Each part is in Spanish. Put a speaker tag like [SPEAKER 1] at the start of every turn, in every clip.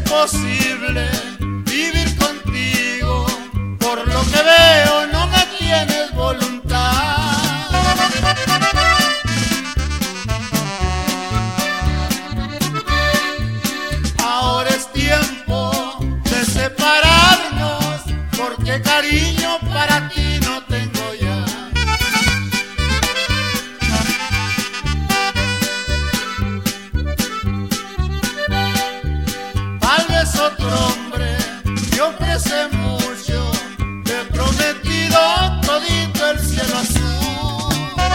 [SPEAKER 1] imposible vivir contigo, por lo que veo no me tienes voluntad. Ahora es tiempo de separarnos, porque cariño para ti no tengo ya. Tal vez otro hombre te ofrece mucho, te he prometido todito el cielo azul.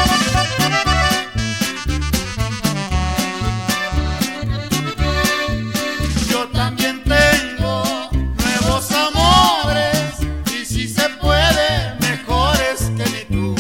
[SPEAKER 1] Yo también tengo nuevos amores, y si se puede, mejores que ni tú.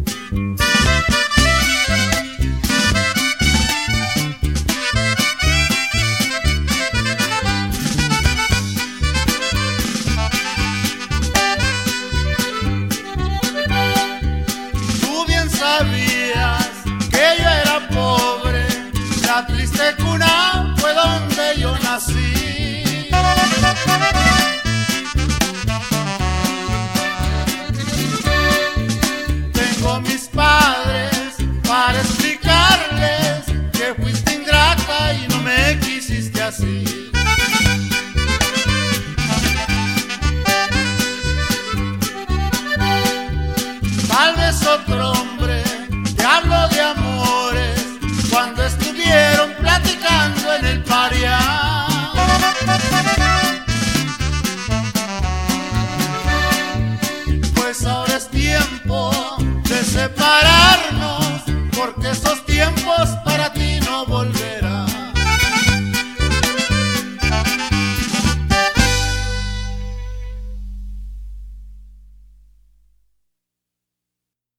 [SPEAKER 1] Sabías que yo era pobre, la triste cuna fue donde yo nací. Tengo mis padres para explicarles que fuiste ingrata y no me quisiste así. Tal vez otro hombre te habló de amores cuando estuvieron platicando en el parián. Pues ahora es tiempo de separarnos, porque esos tiempos